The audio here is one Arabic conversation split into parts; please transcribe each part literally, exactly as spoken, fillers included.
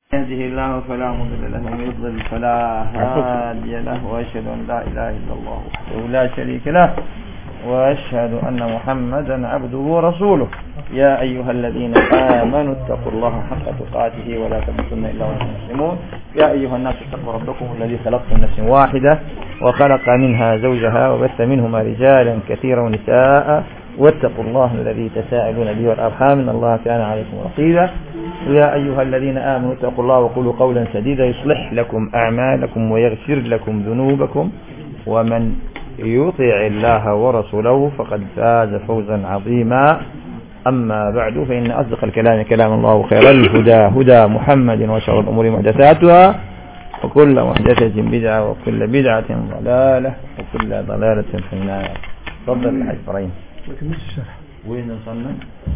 يهده الله فلا مضل له ومن يضلل فلا هادي له واشهد ان لا اله الا الله وحده لا شريك له واشهد ان محمدا عبده ورسوله. يا ايها الذين امنوا اتقوا الله حق تقاته ولا تموتن الا وانتم مسلمون. يا ايها الناس اتقوا ربكم الذي خلقكم من نفس واحده وخلق منها زوجها وبث منهما رجالا كثيرا ونساء واتقوا الله الذي تساءلون به والارحام ان الله كان عليكم رقيبا. يا أيها الذين آمنوا اتقوا الله وقولوا قولا سديدا يصلح لكم أعمالكم ويغفر لكم ذنوبكم ومن يطع الله ورسوله فقد فاز فوزا عظيما. أما بعد فإن أصدق الكلام كلام الله وخير الهدى هدى محمد وشر الأمور محدثاتها وكل محدثة بدعة وكل بدعة ضلالة وكل ضلالة في النار. تفضل الحاج إبراهيم. وين وصلنا؟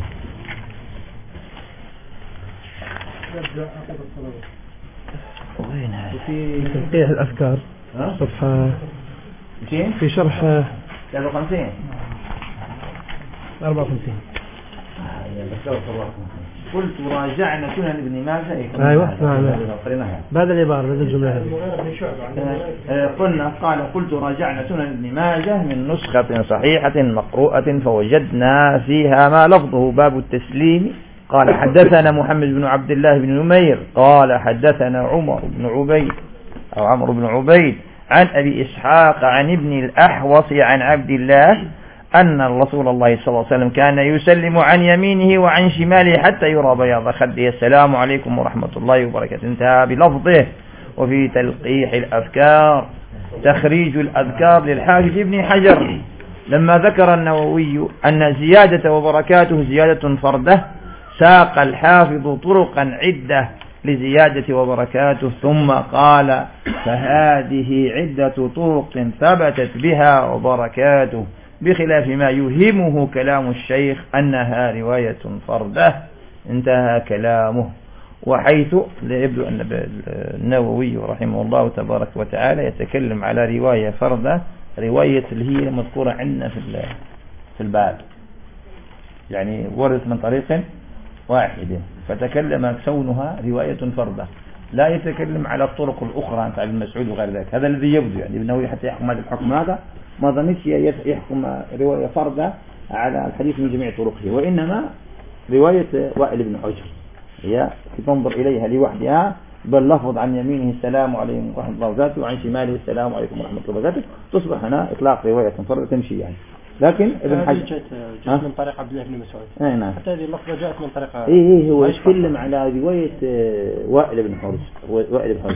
وفي تنقيح الأفكار صفحة في شرح ثلاثة وخمسين أربعة وخمسين. قلت راجعنا سنن ابن ماجه. أيوة نعم بعد العبارة بعد الجملة هذه قلنا قال قلت راجعنا سنن ابن ماجه من نسخة صحيحة مقروءة فوجدنا فيها ما لفظه باب التسليم. قال حدثنا محمد بن عبد الله بن نمير قال حدثنا عمر بن عبيد أو عمرو بن عبيد عن أبي إسحاق عن ابن الأحوص عن عبد الله أن رسول الله صلى الله عليه وسلم كان يسلم عن يمينه وعن شماله حتى يرى بياض خده السلام عليكم ورحمة الله وبركاته. انتهى بلفظه. وفي تلقيح الأذكار تخريج الأذكار للحافظ ابن حجر لما ذكر النووي أن زيادة وبركاته زيادة فرده ساق الحافظ طرقا عدة لزيادة وبركاته ثم قال فهذه عدة طرق ثبتت بها وبركاته بخلاف ما يوهمه كلام الشيخ أنها رواية فردة. انتهى كلامه. وحيث يبدو أن النووي رحمه الله تبارك وتعالى يتكلم على رواية فردة رواية اللي هي مذكورة عندنا في الباب يعني ورث من طريق واحدة فتكلم كونها رواية فردة لا يتكلم على الطرق الأخرى عن ابن مسعود وغير ذلك. هذا الذي يبدو يعني ابن حتى يحكم هذا الحكم هذا ما ظنيتش يحكم رواية فردة على الحديث من جميع طرقه وإنما رواية وائل بن حجر هي تنظر إليها لوحدها بل لفظ عن يمينه السلام عليكم ورحمة الله وبركاته وعن شماله السلام عليكم ورحمة الله وبركاته تصبح هنا إطلاق رواية فردة تمشي يعني. لكن ابن حجر جاءت من طريق عبد الله بن مسعود. اي نعم حتى هذه اللفظة جاءت من طريق اي اي هو يتكلم على رواية وائل بن حجر وائل بن حجر.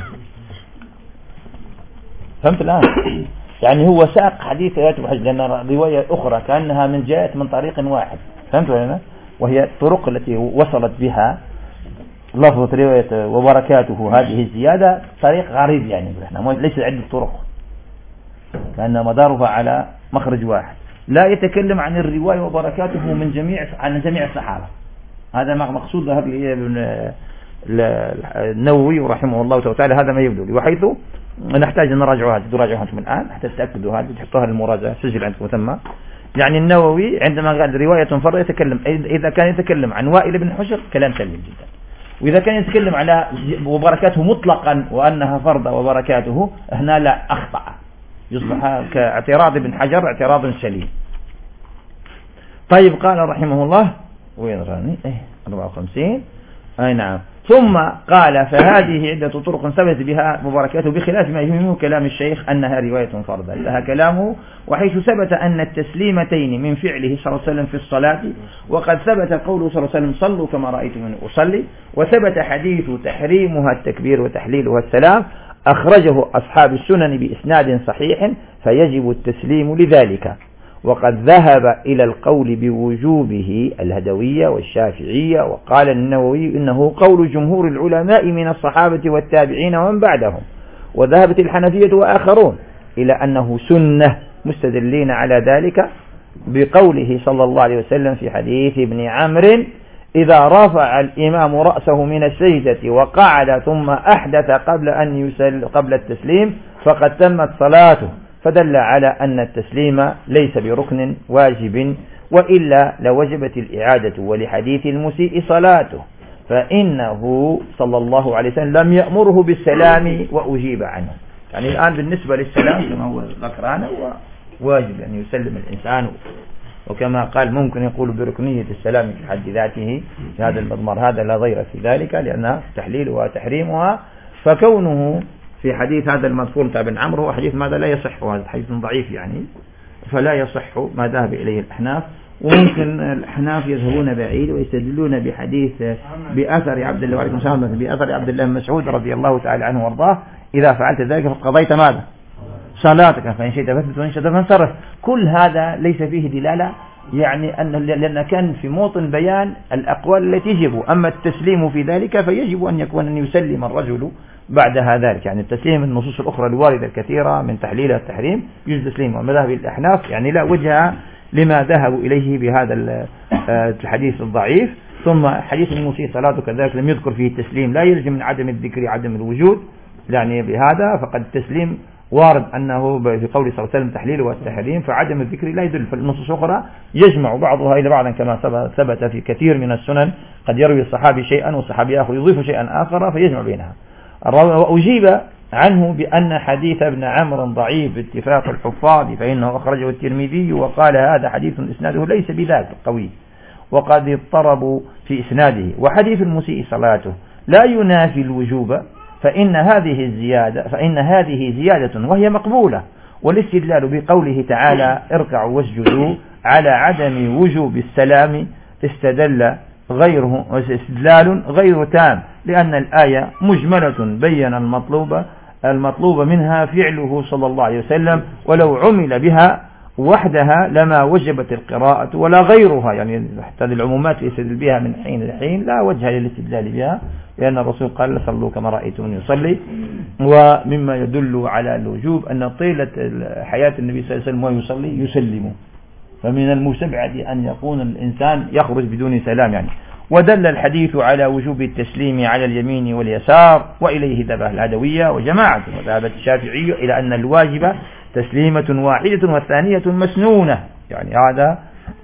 فهمت الآن؟ يعني هو ساق حديث رواية ابن حجر لأن رواية أخرى كأنها من جاءت من طريق واحد. فهمت ولا؟ وهي الطرق التي وصلت بها لفظة رواية وبركاته هذه الزيادة طريق غريب يعني احنا ليس عدة طرق كأن مدارها على مخرج واحد. لا يتكلم عن الرواية وبركاته من جميع عن جميع الصحابة. هذا مقصود هذا النووي رحمه الله تعالى. هذا ما يبدو لي وحيث نحتاج أن نراجعها تراجعها أنتم الآن حتى تتأكدوا هذه تحطوها للمراجعة سجل عندكم ثم. يعني النووي عندما قال رواية فرد يتكلم إذا كان يتكلم عن وائل بن حجر كلام سليم جدا. وإذا كان يتكلم على وبركاته مطلقا وأنها فرد وبركاته هنا لا أخطأ يصبح كاعتراض ابن حجر اعتراض سليم. طيب قال رحمه الله وين راني ايه أربعة وخمسين اي نعم ثم قال فهذه عدة طرق ثبت بها مباركاته بخلاف ما يهمه كلام الشيخ أنها رواية فردة. انتهى كلامه. وحيث ثبت أن التسليمتين من فعله صلى الله عليه وسلم في الصلاة وقد ثبت قوله صلى الله عليه وسلم صلوا كما رأيتم أصلي وثبت حديث تحريمها التكبير وتحليلها السلام أخرجه أصحاب السنن بإسناد صحيح فيجب التسليم لذلك. وقد ذهب إلى القول بوجوبه الهدوية والشافعية وقال النووي إنه قول جمهور العلماء من الصحابة والتابعين ومن بعدهم. وذهبت الحنفية وآخرون إلى أنه سنة مستدلين على ذلك بقوله صلى الله عليه وسلم في حديث ابن عمرو إذا رفع الإمام رأسه من السجدة وقعد ثم أحدث قبل أن يسل قبل التسليم فقد تمت صلاته. فدل على أن التسليم ليس بركن واجب وإلا لوجبت الإعادة. ولحديث المسيء صلاته فإنه صلى الله عليه وسلم لم يأمره بالسلام وأجيب عنه. يعني الآن بالنسبة للسلام كما هو ذكرنا هو واجب أن يسلم الإنسان، وكما قال ممكن يقول بركنية السلام في حد ذاته في هذا المضمار، هذا لا غير في ذلك لأنها تحليلها وتحريمها. فكونه في حديث هذا المذكور بتاع ابن عمرو هو حديث ماذا لا يصح، وهذا حديث ضعيف يعني، فلا يصح ما ذهب إليه الأحناف. وممكن الأحناف يذهبون بعيد ويستدلون بحديث بأثر عبد الله وعليكم السلام بأثر عبد الله بن مسعود رضي الله تعالى عنه وارضاه: إذا فعلت ذلك فقضيت ماذا؟ صلاتك، فإن شئت فاثبت وإن شئت فانصرف. كل هذا ليس فيه دلالة، يعني أن لأن كان في موطن بيان الأقوال التي يجب، أما التسليم في ذلك فيجب أن يكون أن يسلم الرجل بعدها ذلك. يعني التسليم النصوص الأخرى الواردة الكثيرة من تحليل التحريم يجوز تسليمه. ومذهب الأحناف يعني لا وجه لما ذهبوا إليه بهذا الحديث الضعيف. ثم حديث المسيء صلاته كذلك لم يذكر فيه التسليم، لا يلزم من عدم الذكر عدم الوجود، يعني بهذا فقد التسليم وارد أنه في قول صلى الله عليه وسلم تحليل والتحريم، فعدم الذكر لا يدل. فالنصوص الأخرى يجمع بعضها إلى بعض كما ثبت في كثير من السنن، قد يروي الصحابي شيئا والصحابي آخر يضيف شيئا آخر فيجمع بينها. وأجيب عنه بأن حديث ابن عمرو ضعيف باتفاق الحفاظ، فإنه أخرجه الترمذي وقال هذا حديث إسناده ليس بذاك قوي وقد اضطربوا في إسناده. وحديث المسيء صلاته لا ينافي الوجوب، فإن هذه الزيادة فإن هذه زيادة وهي مقبولة. والاستدلال بقوله تعالى اركعوا واسجدوا على عدم وجوب السلام استدل غيره استدلال غير تام، لأن الآية مجملة بين المطلوب المطلوب منها فعله صلى الله عليه وسلم، ولو عمل بها وحدها لما وجبت القراءة ولا غيرها. يعني حتى العمومات يستدل بها من حين لحين لا وجه للاستدلال بها، لأن الرسول قال صلوا كما رأيتم يصلي. ومما يدل على الوجوب أن طيلة حياة النبي صلى الله عليه وسلم ويصلي يسلم، فمن المستبعد أن يكون الإنسان يخرج بدون سلام يعني. ودل الحديث على وجوب التسليم على اليمين واليسار، وإليه ذهب العدوية وجماعة، وذهبت الشافعية إلى أن الواجب تسليمة واحدة والثانية مسنونة. يعني هذا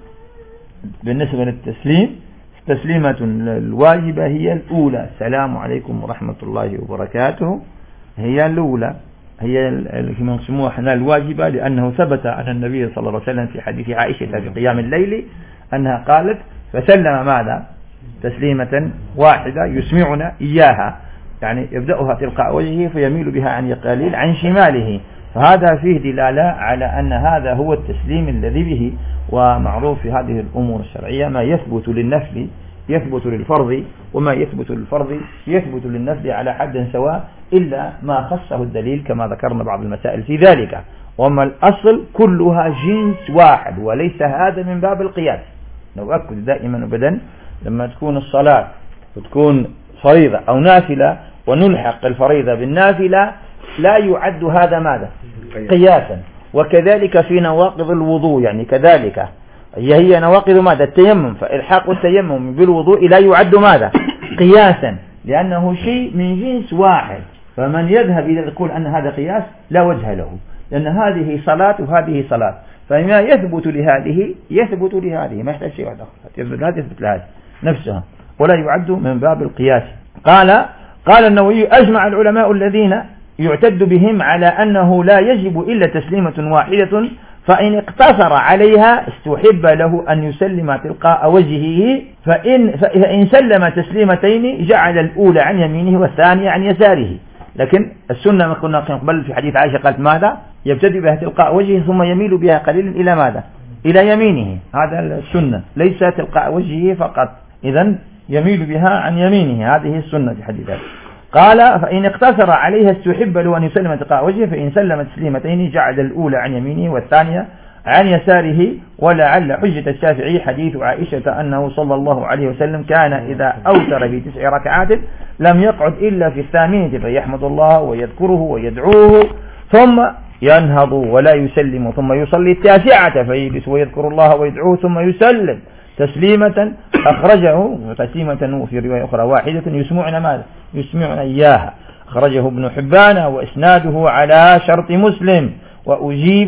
بالنسبة للتسليم، تسليمة الواجبة هي الأولى، السلام عليكم ورحمة الله وبركاته، هي الأولى، هي كما نسموها احنا الواجبة، لأنه ثبت عن النبي صلى الله عليه وسلم في حديث عائشة في قيام الليل أنها قالت فسلم ماذا؟ تسليمة واحدة يسمعنا إياها، يعني يبدأها تلقاء وجهه فيميل بها عن قليل عن شماله. فهذا فيه دلالة على أن هذا هو التسليم الذي به. ومعروف في هذه الأمور الشرعية ما يثبت للنفل يثبت للفرض، وما يثبت للفرض يثبت للنفل على حد سواء، إلا ما خصه الدليل كما ذكرنا بعض المسائل في ذلك. وما الأصل كلها جنس واحد، وليس هذا من باب القياس. نؤكد دائما أبدا لما تكون الصلاة وتكون فريضة أو نافلة ونلحق الفريضة بالنافلة لا يعد هذا ماذا؟ قياسا. وكذلك في نواقض الوضوء، يعني كذلك هي هي نواقض ماذا؟ التيمم، فإلحاق التيمم بالوضوء لا يعد ماذا؟ قياسا، لأنه شيء من جنس واحد. فمن يذهب إلى يقول أن هذا قياس لا وجه له، لأن هذه صلاة وهذه صلاة، فما يثبت لهذه يثبت لهذه، ما يحتاج شيء واحد آخر، يثبت لهذه يثبت لهذه نفسها، ولا يعد من باب القياس. قال قال النووي أجمع العلماء الذين يعتد بهم على أنه لا يجب إلا تسليمة واحدة، فإن اقتصر عليها استحب له أن يسلم تلقاء وجهه، فإن, فإن سلم تسليمتين جعل الأولى عن يمينه والثانية عن يساره. لكن السنة ما كنا قبل في حديث عائشة قالت ماذا؟ يبتدئ بها تلقاء وجهه ثم يميل بها قليلا إلى ماذا؟ إلى يمينه، هذا السنة، ليس تلقاء وجهه فقط، إذن يميل بها عن يمينه، هذه السنة في حديث. قال فإن اقتصر عليها استحب له أن يسلم تلقاء وجهه، فإن سلم تسليمتين جعل الأولى عن يمينه والثانية عن يساره. ولعل حجة الشافعي حديث عائشة أنه صلى الله عليه وسلم كان إذا أوتر في تسع ركعات لم يقعد إلا في الثامنة فيحمد الله ويذكره ويدعوه ثم ينهض ولا يسلم، ثم يصلي التاسعة فيجلس ويذكر الله ويدعوه ثم يسلم تسليمة أخرجه تسليمة في رواية أخرى واحدة يسمعنا ماذا؟ يسمعنا إياها، أخرجه ابن حبان وإسناده على شرط مسلم. وأجيب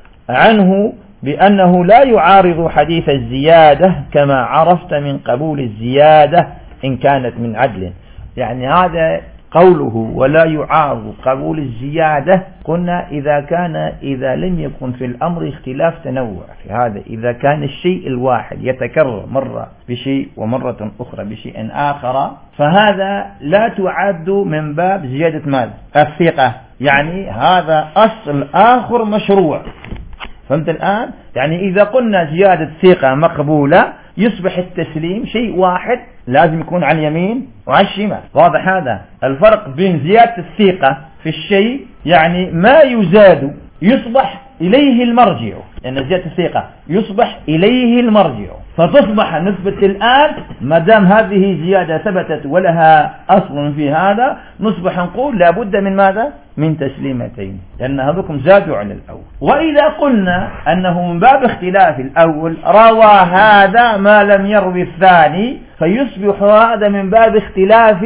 عنه بأنه لا يعارض حديث الزيادة كما عرفت من قبول الزيادة إن كانت من عدل. يعني هذا قوله ولا يعارض قبول الزيادة، قلنا إذا كان إذا لم يكن في الأمر اختلاف تنوع في هذا، إذا كان الشيء الواحد يتكرر مرة بشيء ومرة أخرى بشيء آخر، فهذا لا تعد من باب زيادة مال الثقة. يعني هذا أصل آخر مشروع. فهمت الآن؟ يعني إذا قلنا زيادة ثقة مقبولة يصبح التسليم شيء واحد لازم يكون على اليمين وعلى الشمال. واضح هذا الفرق بين زيادة الثقة في الشيء، يعني ما يزاد يصبح إليه المرجع، لأن يعني زيادة الثقة يصبح إليه المرجع، فتصبح نسبة الآن ما دام هذه زيادة ثبتت ولها أصل في هذا، نصبح نقول لابد من ماذا؟ من تسليمتين، لأن هذوكم زادوا على الأول. وإذا قلنا أنه من باب اختلاف الأول روى هذا ما لم يروي الثاني، فيصبح هذا من باب اختلاف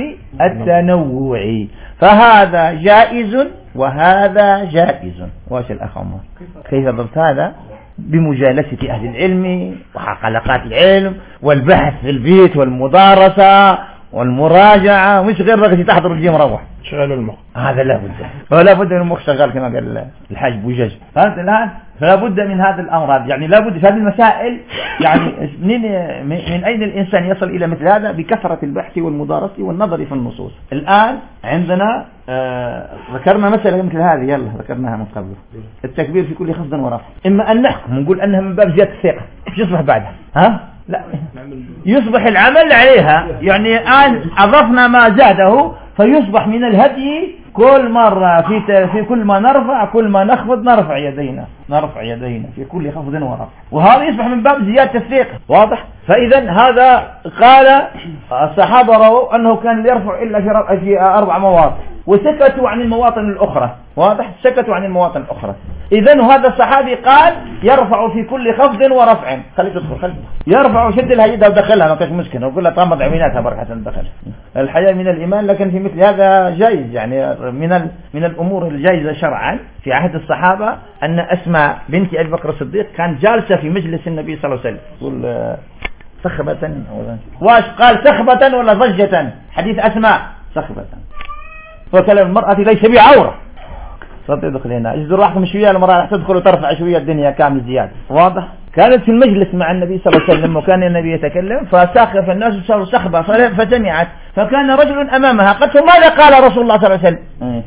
التنوع، فهذا جائز وهذا جائز. واش الأخ عمر؟ كيف ضبط هذا؟ بمجالسة أهل العلم وحلقات العلم والبحث في البيت والمدارسة والمراجعة، مش غير رغتي تحضر الجيم مروح شغال المخ. هذا لا بد، ولا بد من المخ شغال كما قال الحاج بوجاج. فهمت الآن؟ فلا بد من هذه الأمراض، يعني لا بد في هذه المسائل. يعني من, من أين الإنسان يصل إلى مثل هذا؟ بكثرة البحث والمدارسة والنظر في النصوص. الآن عندنا آه ذكرنا مسألة مثل هذه، يلا ذكرناها من قبل، التكبير في كل خفض ورفع. إما أن نحكم ونقول أنها من باب زيادة الثقة، ايش يصبح بعدها؟ ها؟ لا، يصبح العمل عليها. يعني الآن أضفنا ما زاده، فيصبح من الهدي كل مرة في في كل ما نرفع كل ما نخفض نرفع يدينا نرفع يدينا في كل خفض ورفع، وهذا يصبح من باب زيادة الثقة. واضح؟ فإذا هذا قال الصحابة رأوا أنه كان يرفع إلا في أربع مواطن، وسكتوا عن المواطن الأخرى. واضح؟ سكتوا عن المواطن الأخرى. إذن هذا الصحابي قال يرفع في كل خفض ورفع. خليك تدخل، خليك يرفع وشد لها يدها ودخلها، ما فيش مشكلة، وقول لها طمض عميناتها بركة تدخل. الحياة من الإيمان، لكن في مثل هذا جائز. يعني من من الأمور الجائزة شرعا في عهد الصحابة أن أسماء بنت أبي بكر الصديق كان جالسة في مجلس النبي صلى الله عليه وسلم، يقول سخبة واش قال سخبة ولا ضجة؟ حديث أسماء سخبة، وكلام المرأة ليس بعورة. تدخل هنا اجدر راحكم شوية، المرأة تدخل وترفع شوية الدنيا كامل زيادة. واضح؟ كانت في المجلس مع النبي صلى الله عليه وسلم، وكان النبي يتكلم فساخف الناس وصاروا سخبة، فسمعت، فكان رجل أمامها قالت ماذا قال رسول الله صلى الله عليه وسلم؟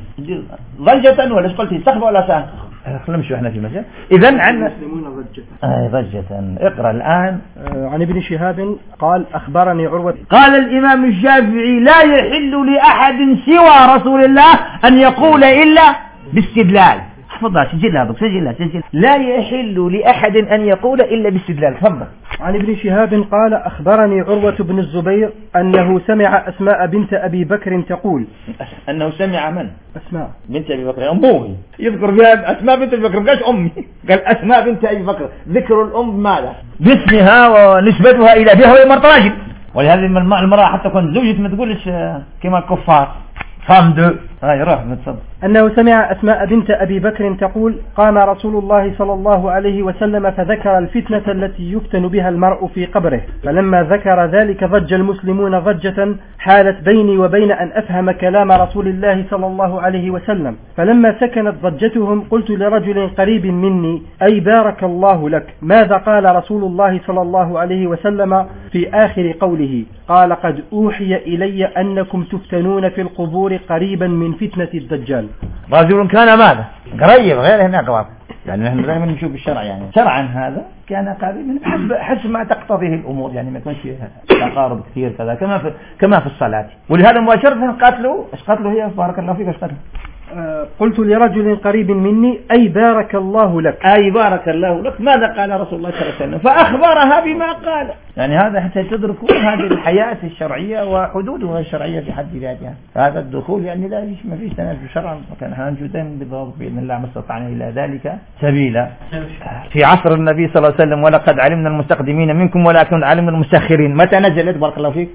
ضجة ولا قلتي سخبة ولا ساخ؟ نمشي احنا في مجال. إذن عن المسلمون ضجة. آه ضجة. اقرأ الآن. آه عن ابن شهاب قال أخبرني عروة قال الإمام الشافعي لا يحل لأحد سوى رسول الله أن يقول إلا باستدلال. تفضل سجلها بك، سجلها سجل. لا يحل لأحد أن يقول إلا باستدلال. تفضل. عن ابن شهاب قال أخبرني عروة بن الزبير أنه سمع أسماء بنت أبي بكر تقول. أنه سمع من؟ أسماء بنت أبي بكر، أمه يذكر فيها أسماء بنت أبي بكر، قالش أمي، قال أسماء بنت أبي بكر. ذكر الأم ماذا؟ باسمها ونسبتها إلى بها وهي مرت راجل، ولهذه المرأة حتى كنت زوجة ما تقولش كما الكفار فامدو. هاي روح متصدق. أنه سمع أسماء بنت أبي بكر تقول قام رسول الله صلى الله عليه وسلم فذكر الفتنة التي يفتن بها المرء في قبره، فلما ذكر ذلك ضج المسلمون ضجة حالت بيني وبين أن أفهم كلام رسول الله صلى الله عليه وسلم، فلما سكنت ضجتهم قلت لرجل قريب مني أي بارك الله لك، ماذا قال رسول الله صلى الله عليه وسلم في آخر قوله؟ قال قد أوحي إلي أنكم تفتنون في القبور قريبا من فتنة الدجال. رجل كان ماذا؟ قريب غير هناك واقع. يعني نحن دائما نشوف الشرع، يعني شرعا هذا كان قريبا حسب حسب ما تقتضيه الأمور، يعني ما يكونش تقارب كثير كذا كما في كما في الصلاة. ولهذا مباشرة قاتلوا ايش قاتلوا هي بارك الله فيك ايش قاتلوا؟ آه قلت لرجل قريب مني أي بارك الله لك، أي بارك الله لك، ماذا قال رسول الله صلى الله عليه وسلم؟ فأخبرها بما قال. يعني هذا حتى تدركوا هذه الحياة الشرعية وحدودها الشرعية في حد ذاتها. هذا الدخول يعني لا فيش ما فيش تنازل شرعا، وكان هنجو دائما بالضبط بإذن الله ما استطعنا إلى ذلك سبيلا. في عصر النبي صلى الله عليه وسلم ولقد علمنا المستقدمين منكم ولكن علمنا المستأخرين. متى نزلت بارك الله فيك؟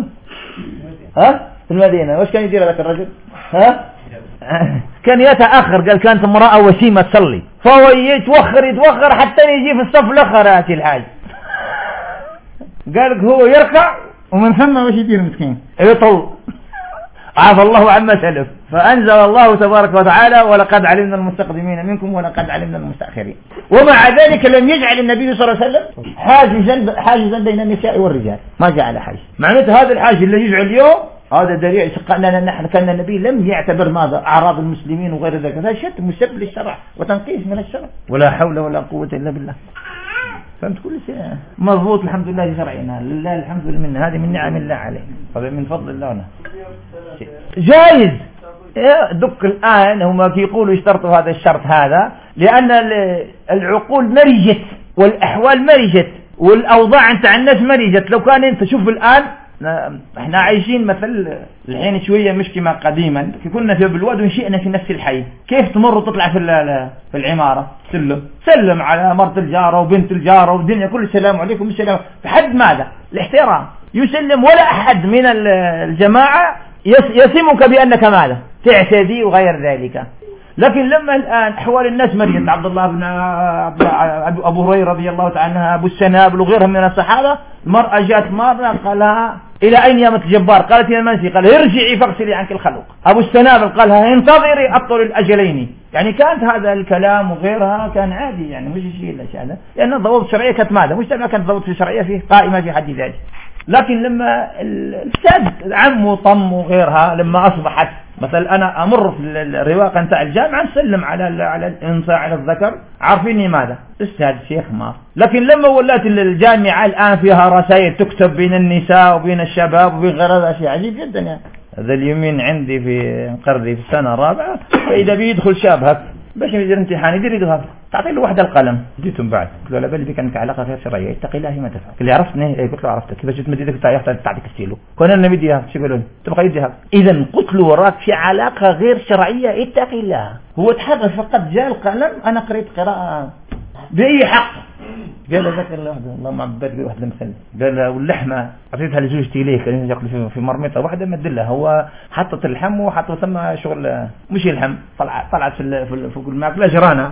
ها في المدينة. وش كان يدير هذاك الرجل؟ ها كان يتأخر، قال كانت امرأة وسيمة تصلي، فهو يتوخر يتوخر حتى يجي في الصف الآخر. هاتي الحاج قال هو يركع ومن ثم وش يدير مسكين يطل عفى الله عما سلف. فأنزل الله تبارك وتعالى ولقد علمنا المستقدمين منكم ولقد علمنا المستأخرين. ومع ذلك لم يجعل النبي صلى الله عليه وسلم حاجزا حاجزا بين النساء والرجال، ما جعل حاجز. معناته هذا الحاجز اللي يجعل اليوم هذا دليل أننا نحن كان النبي لم يعتبر ماذا أعراض المسلمين وغير ذلك، هذا شتم مسب للشرع وتنقيص من الشرع، ولا حول ولا قوة إلا بالله. فهمت كل شيء مضبوط الحمد لله شرعنا، لله الحمد لله، هذه من نعم الله عليه، هذا من فضل الله لنا. جائز دك الآن هم يقولوا يشترطوا هذا الشرط هذا لأن العقول مرجت والأحوال مرجت والأوضاع انت عن الناس مرجت. لو كان انت شوف الآن احنا عايشين مثل الحين شوية مش كما قديما كنا في بالواد ونشئنا في نفس الحي، كيف تمر وتطلع في في العمارة سلم سلم على مرت الجارة وبنت الجارة والدنيا كل السلام عليكم السلام، بحد ماذا الاحترام يسلم، ولا أحد من الجماعة يسمك بأنك ماذا تعتدي وغير ذلك. لكن لما الآن أحوال الناس مريت، عبد الله بن أبو هريرة رضي الله تعالى عنها، أبو السنابل وغيرهم من الصحابة، المرأة جاءت مرة قالها إلى أين يا متجبار؟ قالت إلى المنسي، قال ارجعي فاغسلي عنك الخلق. أبو السنابل قالها انتظري أبطل الأجلين. يعني كانت هذا الكلام وغيرها كان عادي، يعني مش شيء إلا شيء هذا، لأن الضوابط الشرعية كانت ماذا؟ مش كانت الضوابط الشرعية فيه قائمة في حد ذاته. لكن لما السد عم وطم وغيرها لما أصبحت مثلا أنا أمر في الرواقة نتاع الجامعة نسلم على على الإنثى على الذكر، عارفيني ماذا أستاذ شيخ ما. لكن لما ولات الجامعة الآن فيها رسائل تكتب بين النساء وبين الشباب وبين غير هذا شيء عجيب جدا. يعني هذا اليومين عندي في قرضي في السنة الرابعة، فإذا بيدخل شاب هك باش يدير امتحان يدير يدخل تعطي له واحد القلم جيتم بعد قلت له لا بالي بك انك علاقه غير شرعيه اتقي الله ما تفعل. قال لي عرفتني؟ اي قلت له عرفتك. كيفاش تمد يدك تعطيك الكيلو كون انا بديها شو يقولون تبقى يديها. اذا قلت له وراك في علاقه غير شرعيه اتقي الله. هو تحرك فقط جاء القلم انا قريت قراءه باي حق؟ قال له ذكر الله اللهم عبد واحد المثل، قال له واللحمه عطيتها لزوجتي ليه؟ كان ياكل في مرميطه واحده مدلها، هو حطت اللحم وحط ثم شغل مش اللحم طلعت طلعت في في الماكله جرانه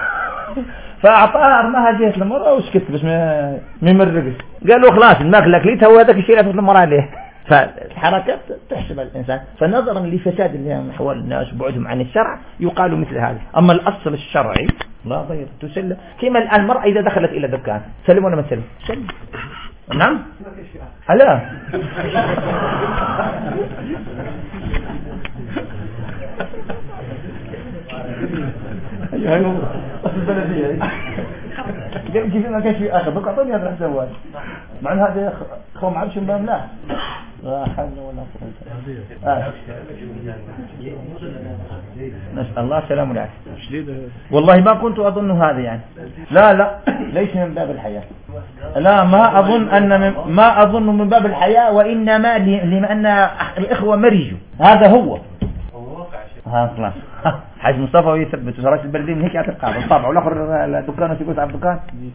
فاعطاها ارماها جهه المراه وسكت بس ما يمرقش. قال له خلاص الماكله كليتها وهذاك الشيء اللي في المراه عليه. فالحركات تحسب الإنسان. فنظرا لفساد أحوال الناس وبعدهم عن الشرع يقال مثل هذا. أما الأصل الشرعي لا غير تسلم. كما الآن المرأة إذا دخلت إلى دكان سلم ولا ما تسلم؟ سلم. نعم لا أيها البلدية كيف ما كانش في آخر بقى أعطوني هذا الحسوات مع هذا خوم عبش بام لا لا حول ولا قوة آه. نسأل الله السلام عليكم. والله ما كنت أظن هذا يعني لا لا ليس من باب الحياة، لا ما أظن أن من ما أظن من باب الحياة، وإنما لأن الإخوة مرجوا هذا هو ها خلاص حاج مصطفى ويثبت وراس البلديه من هيك يعتقد الطابع والاخر الدكان ويقول على الدكان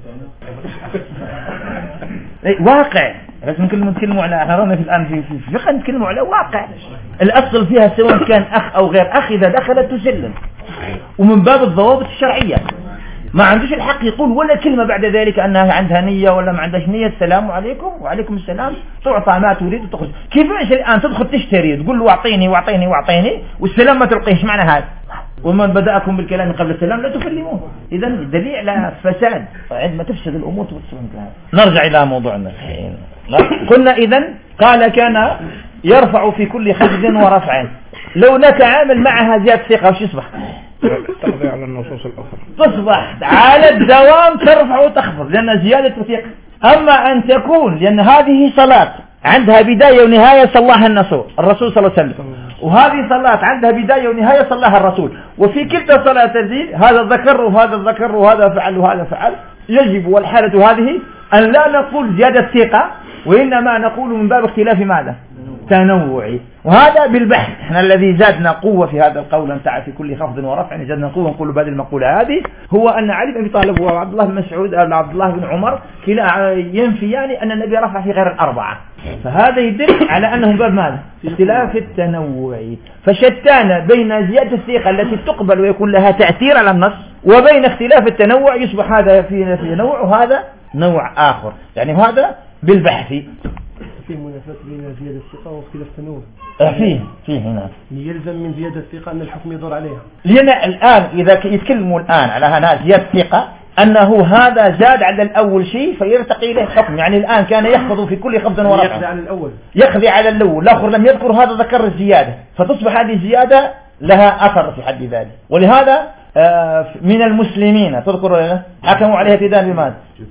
واقع. لازم نتكلم نتكلموا على حرامنا في الان في في فقه نتكلموا على واقع. الاصل فيها سواء كان اخ او غير اخ اذا دخلت تسلم، ومن باب الضوابط الشرعيه ما عندوش الحق يقول ولا كلمة بعد ذلك أنها عندها نية ولا ما عندهاش نية. السلام عليكم وعليكم السلام، تعطى ما تريد وتخرج. كيفاش الآن تدخل تشتري تقول له أعطيني وأعطيني وأعطيني والسلام ما تلقيش؟ معنى هذا ومن بدأكم بالكلام قبل السلام لا تكلمون. إذا دليل على فساد عندما تفسد الأمور تفسد. نرجع إلى موضوعنا. قلنا إذن قال كان يرفع في كل خفض ورفع. لو لك عامل معها زيادة ثقة وش يصبح؟ تقضي على النصوص الأخرى، تصبح على الدوام ترفع وتخفض لأن زيادة ثقة. أما أن تكون لأن هذه صلاة عندها بداية ونهاية صلاها الرسول صلى الله عليه وسلم، وهذه صلاة عندها بداية ونهاية صلاها الرسول، وفي كلتا صلاة تزيد هذا الذكر وهذا الذكر وهذا فعل وهذا فعل. يجب والحالة هذه أن لا نقول زيادة ثقة، وإنما نقول من باب اختلاف ماذا؟ تنوعي. وهذا بالبحث. احنا الذي زادنا قوة في هذا القول انتع في كل خفض ورفع زادنا قوة نقول بهذه المقولة هذه هو أن علي بن أبي طالب وعبد الله بن مسعود أو عبد الله بن عمر كلا ينفيان يعني أن النبي رفع في غير الأربعة. فهذا يدل على أنه باب ماذا؟ اختلاف التنوع. فشتان بين زيادة الثقة التي تقبل ويكون لها تأثير على النص وبين اختلاف التنوع يصبح هذا في نوع وهذا نوع آخر. يعني هذا بالبحث. فيه منافاة بين زيادة الثقة واختلاف التنوع؟ فيه فيه هنا يلزم من زيادة الثقة أن الحكم يدور عليها. لأن الآن إذا يتكلموا الآن على هنا زيادة الثقة أنه هذا زاد على الأول شيء فيرتقي إليه الحكم، يعني الآن كان يخفض في كل خفض ورفع، يخذ على الأول يخذ على الأول، الآخر لم يذكر هذا ذكر الزيادة، فتصبح هذه الزيادة لها أثر في حد ذلك. ولهذا من المسلمين تذكر لنا حكموا عليه اعتداء بماذا؟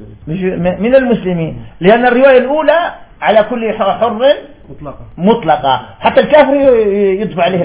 من المسلمين، لأن الرواية الأولى على كل حر مطلقة مطلقة حتى الكافر يدفع عليه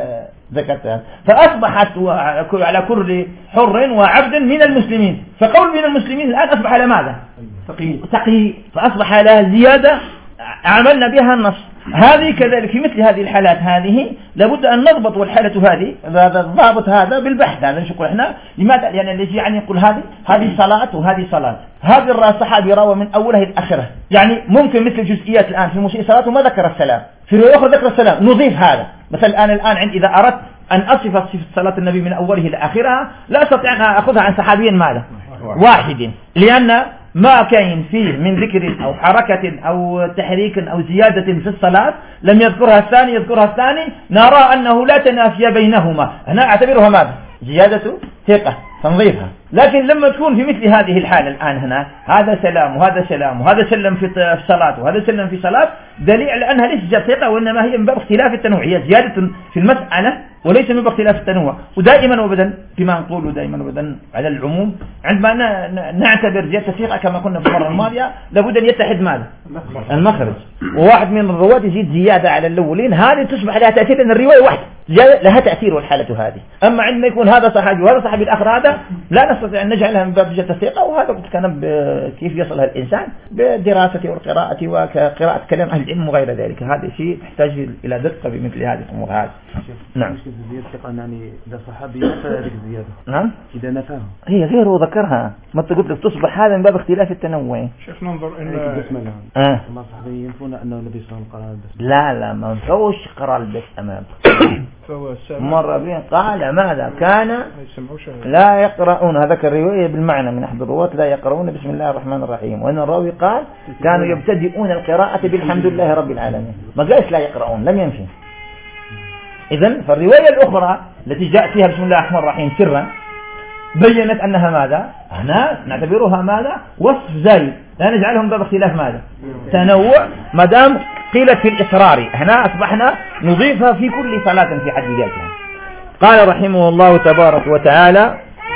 زكاة، فأصبحت على كل حر وعبد من المسلمين، فقول من المسلمين الآن أصبح على ماذا؟ تقييد، فأصبح على زيادة عملنا بها النص. هذه كذلك في مثل هذه الحالات هذه لابد أن نضبط، والحالة هذه هذا الضابط هذا بالبحث، هذا نشوف احنا لماذا، لأن يعني اللي يعني يقول هذه هذه صلاة وهذه صلاة، هذه الصحابي روى من أولها إلى آخره، يعني ممكن مثل جزئيات الآن في المسيء صلاة وما ذكر السلام، في رواية أخرى ذكر السلام، نضيف هذا. مثلا الآن الآن عند إذا أردت أن أصف صفة صلاة النبي من أوله إلى آخرها لا أستطيع أن أخذها عن صحابي ماذا واحد، لأن ما كان فيه من ذكر أو حركة أو تحريك أو زيادة في الصلاة لم يذكرها الثاني يذكرها الثاني، نرى أنه لا تنافي بينهما، هنا أعتبرها ماذا؟ زيادة ثقة تنظيفها. لكن لما تكون في مثل هذه الحالة الآن هنا هذا سلام وهذا سلام وهذا سلم في الصلاة وهذا سلم في صلاة، دليل على أنها ليست زيادة ثقة، وإنما هي من باب اختلاف التنوع، هي زيادة في المسألة وليس من باب اختلاف التنوع. ودائما وابدا كما نقول دائما وابدا على العموم عندما نعتبر زيادة الثقة كما كنا في المرة الماضية لابد أن يتحد ماذا؟ المخرج، وواحد من الرواة يزيد زيادة على الأولين، هذه تصبح لها تأثير أن الرواية واحدة لها تأثير والحالة هذه. أما عندما يكون هذا صحابي وهذا صحابي الآخر هذا لا نستطيع أن نجعلها من باب زيادة الثقة، وهذا كان كيف يصلها الإنسان بالدراسة والقراءة وقراءة كلام أهل العلم وغير ذلك، هذا شيء يحتاج إلى دقة بمثل هذه الأمور هذه. نعم. زيادة الثقة يعني إذا صحابي نفى هذه الزيادة. نعم. إذا نفاه. هي غيره ذكرها، ما تقول لك تصبح هذا من باب اختلاف التنوع. شوف ننظر إن البسملة. آه. ما صحابي ينفون أنه النبي صلى الله عليه وسلم قرأ لا لا ما نفوش قرأ البس أمام. مرة بين قال ماذا كان لا يقرؤون، هذا الرواية بالمعنى من أحد الرواة لا يقرؤون بسم الله الرحمن الرحيم، وأن الراوي قال كانوا يبتدئون القراءة بالحمد لله رب العالمين، ما قالش لا يقرؤون، لم ينفي. إذن فالرواية الأخرى التي جاء فيها بسم الله الرحمن الرحيم سرا بيّنت أنها ماذا؟ هنا نعتبرها ماذا؟ وصف زايد، لا نجعلهم باب اختلاف ماذا؟ تنوع، ما دام قيلت في الإصرار، هنا أصبحنا نضيفها في كل صلاة في حد ذاتها. قال رحمه الله تبارك وتعالى: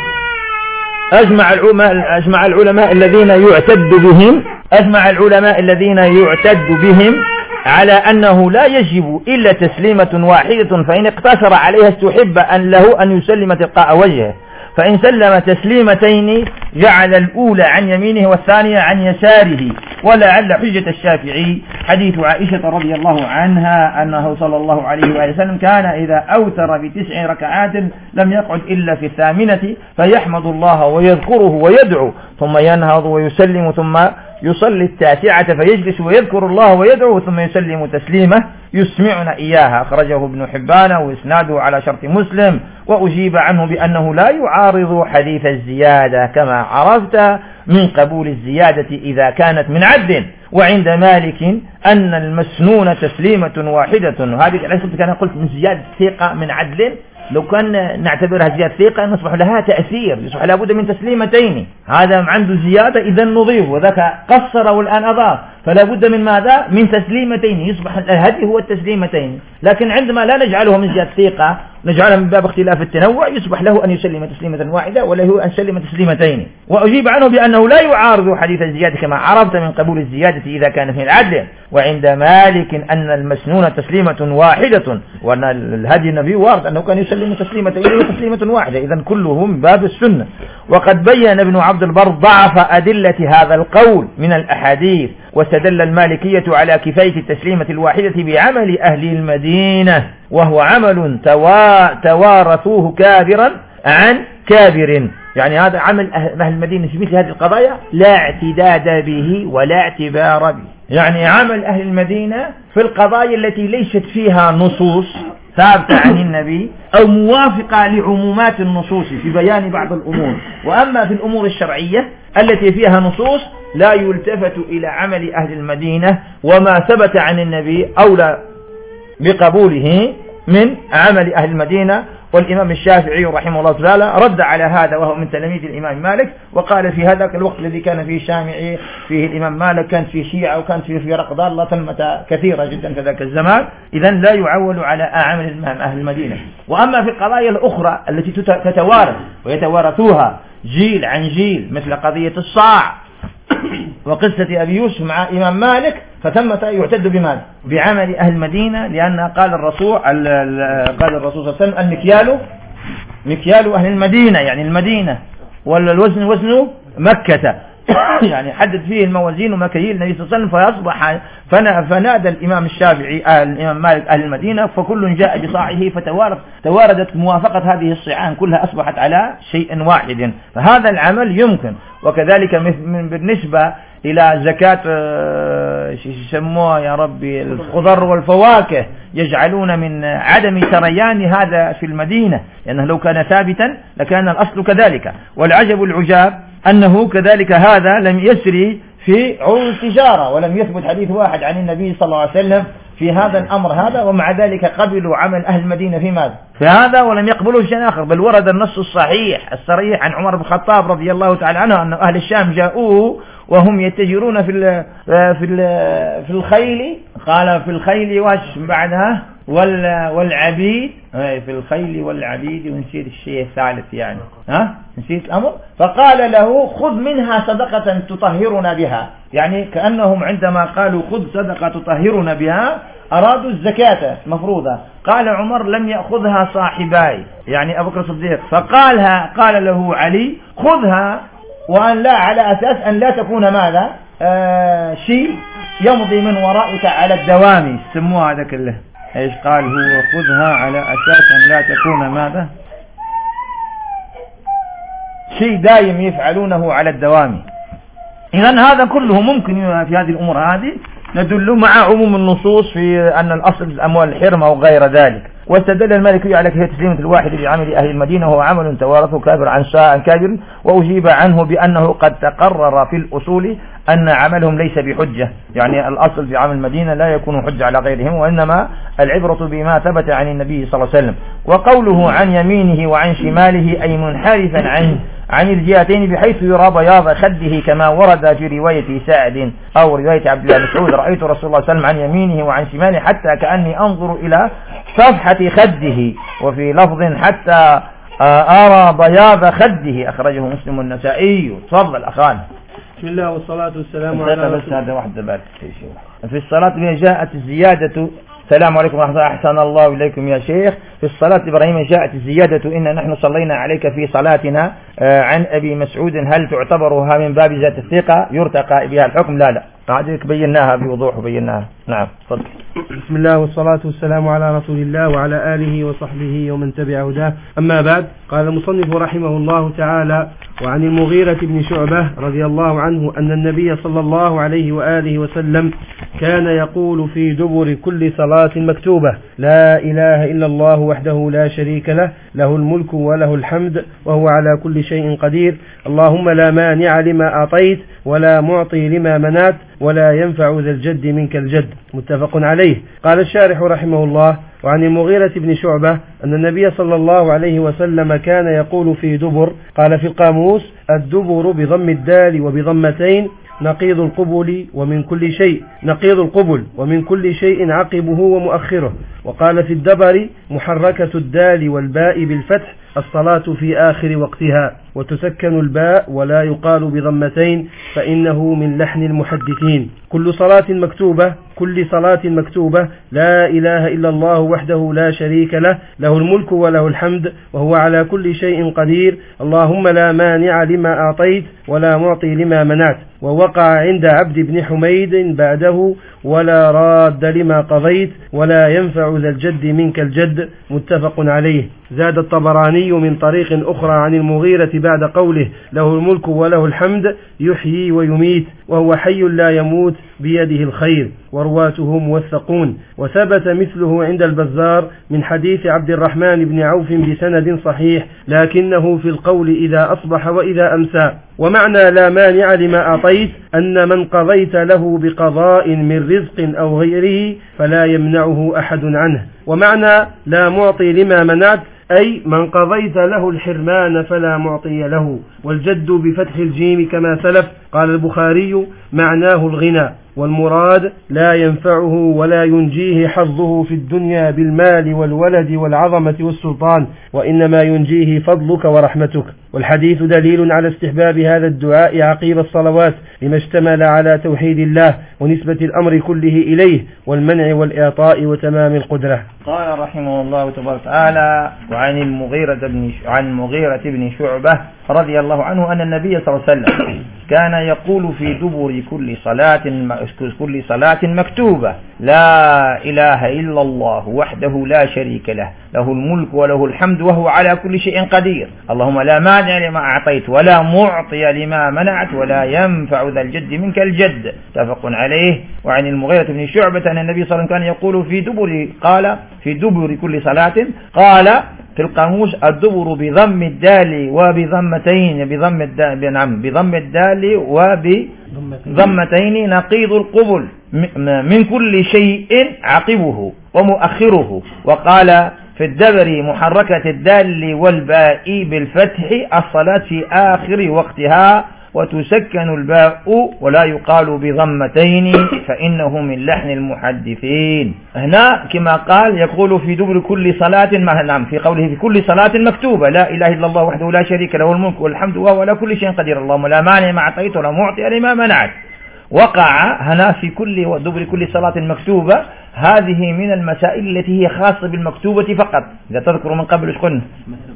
أجمع العلماء أجمع العلماء الذين يعتد بهم أجمع العلماء الذين يعتد بهم على أنه لا يجب إلا تسليمة واحدة، فإن اقتصر عليها استحب أن له أن يسلم تلقاء وجهه، فإن سلم تسليمتين جعل الأولى عن يمينه والثانية عن يساره. ولعل حجة الشافعي حديث عائشة رضي الله عنها أنه صلى الله عليه وآله وسلم كان إذا أوتر بتسع ركعات لم يقعد إلا في الثامنة فيحمد الله ويذكره ويدعو ثم ينهض ويسلم ثم يصلي التاسعة فيجلس ويذكر الله ويدعو ثم يسلم تسليمه يسمعنا إياها. أخرجه ابن حبان وإسناده على شرط مسلم، وأجيب عنه بأنه لا يعارض حديث الزيادة كما عرفت من قبول الزيادة إذا كانت من عدل، وعند مالك أن المسنون تسليمة واحدة. وهذه ليست كان قلت من زيادة ثقة من عدل، لو كان نعتبرها زيادة ثقة نصبح لها تأثير، يصبح لابد من تسليمتين، هذا عنده زيادة إذا نضيف، وذاك قصر والآن أضاف، فلا بد من ماذا؟ من تسليمتين، يصبح الهدي هو التسليمتين. لكن عندما لا نجعله من زيادة ثقة نجعلها من باب اختلاف التنوع يصبح له أن يسلم تسليمة واحدة وله أن يسلم تسليمتين. وأجيب عنه بأنه لا يعارض حديث الزيادة كما عرفت من قبول الزيادة إذا كانت من العدل، وعند مالك أن المسنون تسليمة واحدة، وأن الهدي النبي وارد أنه كان يسلم تسليمتين وتسليمة واحدة، إذن كلهم باب السنة. وقد بين ابن عبد البر ضعف أدلة هذا القول من الأحاديث، واستدل المالكية على كفاية التسليمة الواحدة بعمل أهل المدينة، وهو عمل توارثوه كابرا عن كابر، يعني هذا عمل أهل المدينة في مثل هذه القضايا لا اعتداد به ولا اعتبار به، يعني عمل أهل المدينة في القضايا التي ليست فيها نصوص ثابتة عن النبي أو موافقة لعمومات النصوص في بيان بعض الأمور. وأما في الأمور الشرعية التي فيها نصوص لا يلتفت إلى عمل أهل المدينة، وما ثبت عن النبي أولى بقبوله من عمل أهل المدينة. والإمام الشافعي رحمه الله تعالى رد على هذا وهو من تلاميذ الإمام مالك، وقال في هذاك الوقت الذي كان فيه الشافعي فيه الإمام مالك كانت فيه شيعة وكانت فيه فرق ضالة تمت كثيرة جدا في ذاك الزمان، إذن لا يعول على عمل أهل المدينة. وأما في القضايا الأخرى التي تتوارث ويتوارثوها جيل عن جيل مثل قضية الصاع وقصة أبي يوسف مع إمام مالك، فتمت يعتد بماذا؟ بعمل أهل المدينة، لأن قال الرسول قال الرسول صلى الله عليه وسلم المكيال مكيال أهل المدينة، يعني المدينة، والوزن وزن مكة يعني حدد فيه الموازين ومكاييل النبي صلى الله عليه وسلم، فيصبح فنادى الإمام الشافعي أهل الإمام مالك أهل المدينة، فكل جاء بصاعه فتوارد تواردت موافقة هذه الصيعان كلها أصبحت على شيء واحد، فهذا العمل يمكن. وكذلك بالنسبة إلى زكاة يسموها يا ربي الخضر والفواكه، يجعلون من عدم سريان هذا في المدينة، لأنه لو كان ثابتا لكان الأصل كذلك. والعجب العجاب أنه كذلك هذا لم يسري في عروض التجارة، ولم يثبت حديث واحد عن النبي صلى الله عليه وسلم في هذا الأمر هذا، ومع ذلك قبلوا عمل أهل المدينة في ماذا؟ في هذا، ولم يقبلوا شيء آخر. بل ورد النص الصحيح الصريح عن عمر بن الخطاب رضي الله تعالى عنه أن أهل الشام جاءوه وهم يتجرون في ال في ال في الخيل، قال في الخيل واش بعدها والعبيد، في الخيل والعبيد، ونسيت الشيء الثالث يعني ها نسيت الأمر، فقال له خذ منها صدقة تطهرنا بها، يعني كأنهم عندما قالوا خذ صدقة تطهرنا بها أرادوا الزكاة مفروضة. قال عمر لم يأخذها صاحباي يعني أبو بكر الصديق، فقالها قال له علي خذها، وأن لا على أساس أن لا تكون ماذا آه شيء يمضي من ورائك على الدوام، سموها هذا كله ايش قال هو خذها على أساس أن لا تكون ماذا شيء دائم يفعلونه على الدوام. إذن هذا كله ممكن في هذه الأمور هذه ندل مع عموم النصوص في أن الأصل الأموال الحرمة وغير ذلك. واستدل المالكي على كيفية تسليمة الواحد بعمل أهل المدينة وهو عمل توارثه كابر عن ساء كابر، وأجيب عنه بأنه قد تقرر في الأصول أن عملهم ليس بحجة، يعني الأصل في عمل المدينة لا يكون حجة على غيرهم، وإنما العبرة بما ثبت عن النبي صلى الله عليه وسلم. وقوله عن يمينه وعن شماله أي منحرفا عن عن الجهتين بحيث يرى بياض خده كما ورد في رواية سعد أو رواية عبد الله بن مسعود رأيت رسول الله صلى الله عليه وسلم عن يمينه وعن شماله حتى كأني أنظر إلى صفحة خده، وفي لفظ حتى أرى بياض خده، أخرجه مسلم والنسائي. تفضل أخوان. بسم الله والصلاة والسلام على بس هذا واحد بارك في الصلاة جاءت الزيادة. السلام عليكم ورحمة الله، أحسن الله إليكم يا شيخ. في الصلاة إبراهيم جاءت الزيادة إن نحن صلينا عليك في صلاتنا عن أبي مسعود، هل تعتبرها من باب ذات الثقة يرتقى بها الحكم؟ لا لا هذه بيناها بوضوح وبيناها. نعم تفضل. بسم الله والصلاة والسلام على رسول الله وعلى آله وصحبه ومن تبع هداه، أما بعد. قال المصنف رحمه الله تعالى: وعن المغيرة بن شعبة رضي الله عنه أن النبي صلى الله عليه وآله وسلم كان يقول في دبر كل صلاة مكتوبة: لا إله إلا الله وحده لا شريك له، له الملك وله الحمد وهو على كل شيء قدير، اللهم لا مانع لما أعطيت ولا معطي لما منعت ولا ينفع ذا الجد منك الجد، متفق عليه. قال الشارح رحمه الله: وعن المغيرة بن شعبة أن النبي صلى الله عليه وسلم كان يقول في دبر، قال في القاموس: الدبر بضم الدال وبضمتين نقيض القبل ومن كل شيء نقيض القبل ومن كل شيء عقبه ومؤخره. وقال في الدبر محركة الدال والباء بالفتح الصلاة في آخر وقتها، وتسكن الباء ولا يقال بضمتين فإنه من لحن المحدثين. كل صلاة مكتوبة كل صلاة مكتوبة لا إله إلا الله وحده لا شريك له، له الملك وله الحمد وهو على كل شيء قدير، اللهم لا مانع لما أعطيت ولا معطي لما منعت. ووقع عند عبد بن حميد بعده: ولا راد لما قضيت ولا ينفع ذا الجد منك الجد، متفق عليه. زاد الطبراني من طريق أخرى عن المغيرة بعد قوله: له الملك وله الحمد يحيي ويميت، وهو حي لا يموت بيده الخير، ورواته موثقون. وثبت مثله عند البزار من حديث عبد الرحمن بن عوف بسند صحيح، لكنه في القول إذا أصبح وإذا أمسى. ومعنى لا مانع لما أعطيت أن من قضيت له بقضاء من رزق أو غيره فلا يمنعه أحد عنه. ومعنى لا معطي لما منعت أي من قضيت له الحرمان فلا معطي له. والجد بفتح الجيم كما سلف. قال البخاري معناه الغنى، والمراد لا ينفعه ولا ينجيه حظه في الدنيا بالمال والولد والعظمة والسلطان، وإنما ينجيه فضلك ورحمتك. والحديث دليل على استحباب هذا الدعاء عقيب الصلوات لما اشتمل على توحيد الله ونسبة الأمر كله إليه والمنع والإعطاء وتمام القدرة. قال رحمه الله تبارك وتعالى: وعن المغيرة بن عن المغيرة بن شعبة رضي الله عنه أن النبي صلى الله عليه وسلم كان يقول في دبر كل صلاة كل صلاة مكتوبة: لا إله إلا الله وحده لا شريك له، له الملك وله الحمد وهو على كل شيء قدير، اللهم لا مانع لما أعطيت ولا معطي لما منعت ولا ينفع ذا الجد منك الجد. متفق عليه. وعن المغيرة بن شعبة أن النبي صلى الله عليه وسلم كان يقول في دبر قال في دبر كل صلاة، قال في القاموس الدبر بضم الدال وبضمتين بضم الدال نعم بضم الدال وبضمتين نقيض القبل من كل شيء عقبه ومؤخره. وقال في الدبر محركة الدال والباء بالفتح الصلاة في آخر وقتها، وتسكن الباء ولا يقال بضمتين فإنه من لحن المحدثين. هنا كما قال يقول في دبر كل صلاة، نعم في قوله في كل صلاة مكتوبة: لا إله إلا الله وحده لا شريك له الملك والحمد وهو على كل شيء قدير، اللهم لا مانع ما أعطيت ولا معطي لما منعت. وقع هنا في كل دبر كل صلاة مكتوبة، هذه من المسائل التي هي خاصة بالمكتوبة فقط. إذا تذكر من قبل ايش قلنا؟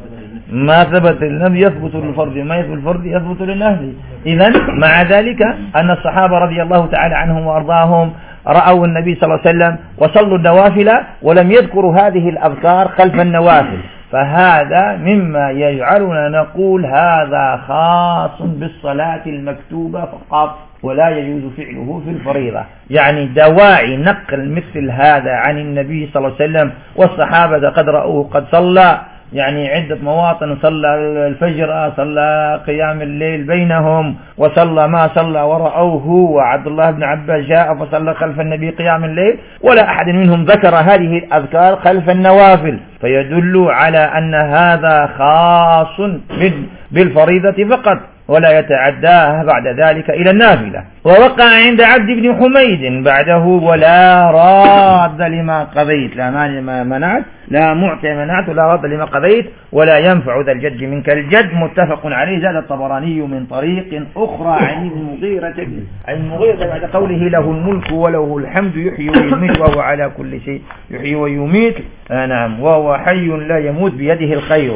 ما ثبت للنبي يثبت للفرد، ما يثبت للفرد يثبت للنهي. إذن مع ذلك أن الصحابة رضي الله تعالى عنهم وأرضاهم رأوا النبي صلى الله عليه وسلم وصلوا النوافل ولم يذكروا هذه الأذكار خلف النوافل، فهذا مما يجعلنا نقول هذا خاص بالصلاة المكتوبة فقط ولا يجوز فعله في الفريضة. يعني دواعي نقل مثل هذا عن النبي صلى الله عليه وسلم والصحابة قد رأوه قد صلى يعني عدة مواطن، صلى الفجر، صلى قيام الليل بينهم، وصلى ما صلى ورأوه، وعبد الله بن عباس جاء فصلى خلف النبي قيام الليل، ولا أحد منهم ذكر هذه الأذكار خلف النوافل، فيدل على أن هذا خاص بالفريضة فقط ولا يتعداه بعد ذلك إلى النافلة. ووقع عند عبد بن حميد بعده: ولا راد لما قضيت، لا مانع لما منعت، لا معطي منعت، ولا راد لما قضيت، ولا ينفع ذا الجد منك الجد. متفق عليه. زاد الطبراني من طريق أخرى عن المغيرة عن المغيرة بعد قوله: له الملك وله الحمد يحيي ويميت وهو على كل شيء يحيي ويميت، آه نعم، وهو حي لا يموت بيده الخير.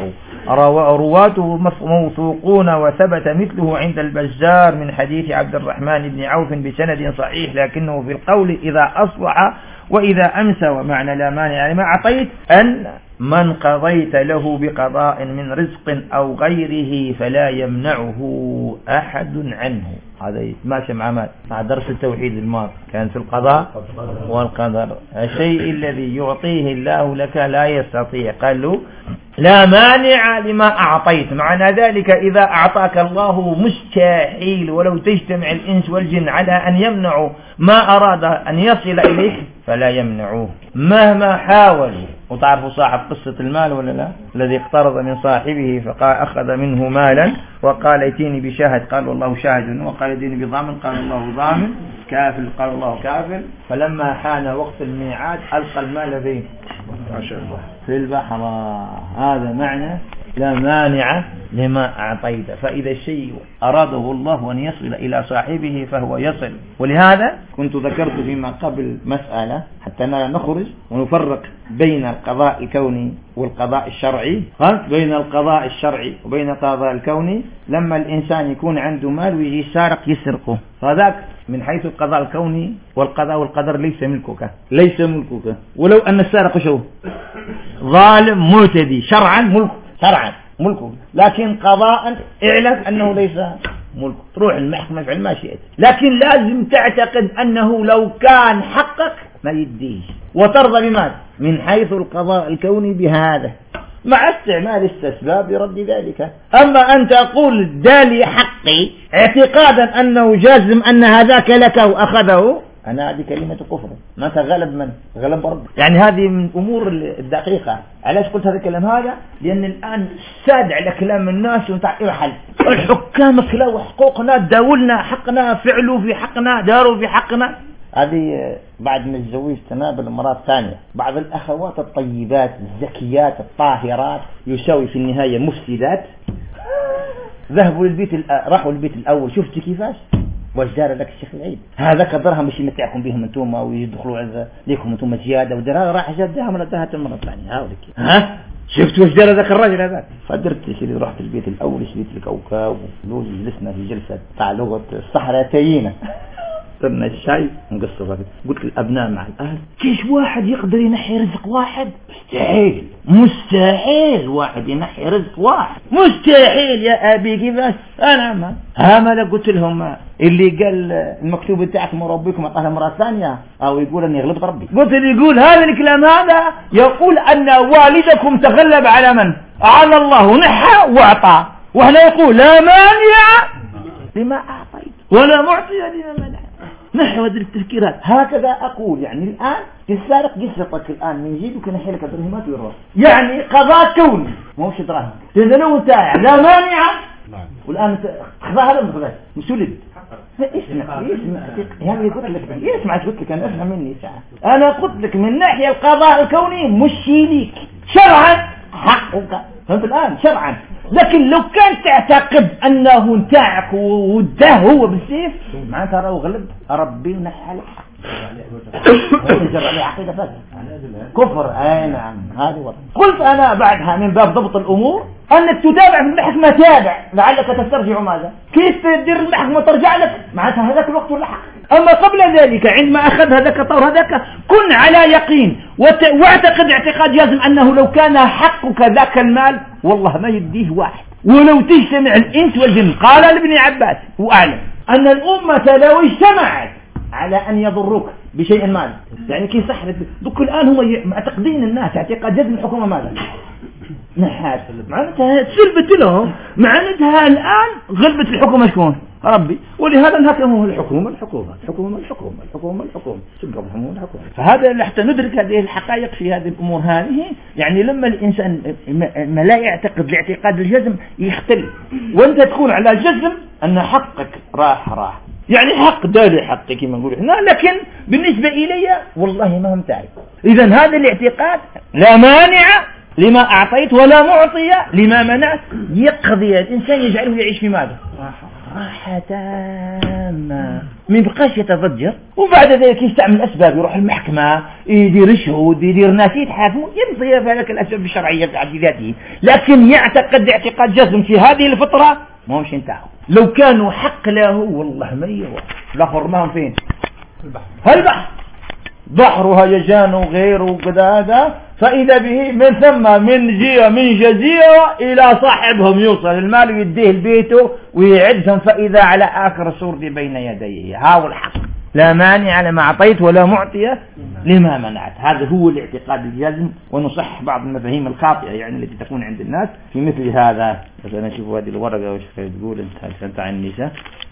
رواته موثوقون. وثبت مثله عند البزار من حديث عبد الرحمن بن عوف بسند صحيح، لكنه في القول إذا أصبح وإذا أمسى. ومعنى لا مانع لما أعطيت أن من قضيت له بقضاء من رزق أو غيره فلا يمنعه أحد عنه. هذا ماشي مع مع درس التوحيد الماضي كان في القضاء والقدر. الشيء الذي يعطيه الله لك لا يستطيع، قال له لا مانع لما أعطيت. معنى ذلك إذا أعطاك الله مستحيل ولو تجتمع الإنس والجن على أن يمنعوا ما أراد أن يصل إليه فلا يمنعوه مهما حاولوا. وتعرفوا صاحب قصة المال ولا لا؟ الذي اقترض من صاحبه فقال أخذ منه مالا وقال ائتيني بشاهد، قال والله شاهد، وقال ائتيني بضامن، قال الله ضامن، كافل، قال الله كافل. فلما حان وقت الميعاد ألقى المال فين؟ في البحر. هذا معنى لا مانع لما أعطيت. فإذا الشيء أراده الله أن يصل إلى صاحبه فهو يصل. ولهذا كنت ذكرت فيما قبل مسألة حتى نخرج ونفرق بين القضاء الكوني والقضاء الشرعي. بين القضاء الشرعي وبين القضاء الكوني، لما الإنسان يكون عنده مال ويجي سارق يسرقه، فذاك من حيث القضاء الكوني والقضاء والقدر ليس ملكك، ليس ملكك، ولو أن السارق شو ظالم معتدي شرعا ملك، شرعا ملكه، لكن قضاء اعلم أنه ليس ملك، تروح المحكمة فعل ما شئت، لكن لازم تعتقد أنه لو كان حقك ما يديش، وترضى بماذا؟ من حيث القضاء الكوني بهذا، مع استعمال استسباب رد ذلك. أما أن تقول دالي حقي اعتقادا أنه جازم أن هذاك لك وأخذه، أنا هذه كلمة كفر. ما تغلب من غلب رب، يعني هذه من أمور الدقيقة. علاش قلت هذا الكلام هذا؟ لأن الآن ساد على كلام الناس وتعطيه حل. الحكام كلاو حقوقنا، داولنا حقنا، فعلوا في حقنا، داروا في حقنا. هذه بعد ما تزوجت تنابل مرات ثانية. بعض الأخوات الطيبات الذكيات الطاهرات يساوي في النهاية مفسدات، ذهبوا للبيت راحوا للبيت الأول، شفت كيفاش واش دار لك الشيخ العيد؟ هذاك الدرهم مش متاعكم بهم انتم ويدخلوا لكم انتم زياده، ودرها راح جدها من دهت المره الثانيه. هاولك ها شفت واش دار هذاك الراجل هذاك؟ فدرت شي رحت البيت الاول شريت لك اوكاب ولوز، جلسنا في جلسه تاع لغه الصحراء تيينا، صرنا الشاي نقصوا. قلت الابناء مع الاهل، كيش واحد يقدر ينحي رزق واحد؟ مستحيل مستحيل واحد ينحي رزق واحد، مستحيل يا ابي. كيفاش؟ انا ما هما قلت لهم اللي قال المكتوب بتاعك مربيكم اعطاه مرة ثانية او يقول اني غلبت ربي. قلت اللي يقول هذا الكلام هذا يقول ان والدكم تغلب على من؟ على الله ونحى واعطى، وهنا يقول لا مانع لما اعطيت ولا معطي لما منعت. نحو هذه التفكيرات هكذا أقول. يعني الآن السارق قصتك الآن من جيبك نحي لك درهمات ويروح، يعني قضاء كوني موش دراهم تنزلوا تاع لا مانع، والآن خذا هذا من خذاه مسولد. اسمع اسمع يعني قلت لك اسمع قلت لك أنا أفهم مني ساعة. أنا قلت لك من ناحية القضاء الكوني مش ليك شرعا حقك، فهمت الآن شرعا. لكن لو كان تعتقد أنه نتاعك وده هو بالسيف معناتها راه غلب ربي ونحى الحق وتجرى عليه عقيدة فاسدة كفر. أي نعم هذه وضع. قلت أنا بعدها من باب ضبط الأمور أنك تتابع في المحكمة، تابع لعلك تسترجع ماذا؟ كيف تدير المحكمة ترجع لك معناتها هذاك الوقت ولا حق. أما قبل ذلك عندما أخذ هذاك الطور هذاك كن على يقين واعتقد اعتقاد جازم أنه لو كان حقك ذاك المال والله ما يديه واحد ولو تجتمع الإنس والجن. قال لابن عباس وأعلم أن الأمة لو اجتمعت على أن يضروك بشيء مال، يعني كي صح دوك الآن هم معتقدين الناس اعتقاد جازم الحكومة ماذا؟ نحاس معناتها سلبت لهم، معناتها الآن غلبت الحكومة شكون؟ ربي. ولهذا انهكموا الحكومة الحكومة الحكومة الحكومة الحكومة الحكومة سبحانه الحكومة. فهذا حتى ندرك هذه الحقائق في هذه الأمور هذه. يعني لما الإنسان ما لا يعتقد الاعتقاد الجزم يختل، وانت تكون على جزم أن حقك راح راح، يعني حق دالي حقي كما نقول احنا، لكن بالنسبة إلي والله ما هم تعرف. إذن هذا الاعتقاد لا مانع لما أعطيت ولا معطي لما منعت، يقضي الإنسان يجعله يعيش في ماذا؟ راحة تامة، ما يبقاش يتضجر. وبعد ذلك يستعمل الأسباب، يروح المحكمة يدير شهود يدير ناس يتحاكموا، يمضي في هذاك الأسباب الشرعية في عدل ذاته، لكن يعتقد اعتقاد جزم في هذه الفترة ما همش انتهوا. لو كانوا حق له والله ما يروح لا فرماهم فين؟ هالبحر بحرها يجان وغيره وكذا هذا، فإذا به من ثم من جية من جزيرة إلى صاحبهم يوصل المال ويديه لبيته ويعدهم، فإذا على آخر السورد بين يديه. هاو الحق لا مانع لما أعطيت ولا معطية لما منعت. هذا هو الاعتقاد الجازم، ونصح بعض المفاهيم الخاطئة يعني التي تكون عند الناس في مثل هذا. مثلا شوفوا هذه الورقة وش تقول انت عن النساء.